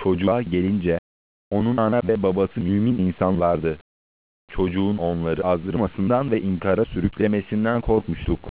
Çocuğa gelince, onun ana ve babası mümin insanlardı. Çocuğun onları azdırmasından ve inkara sürüklemesinden korkmuştuk.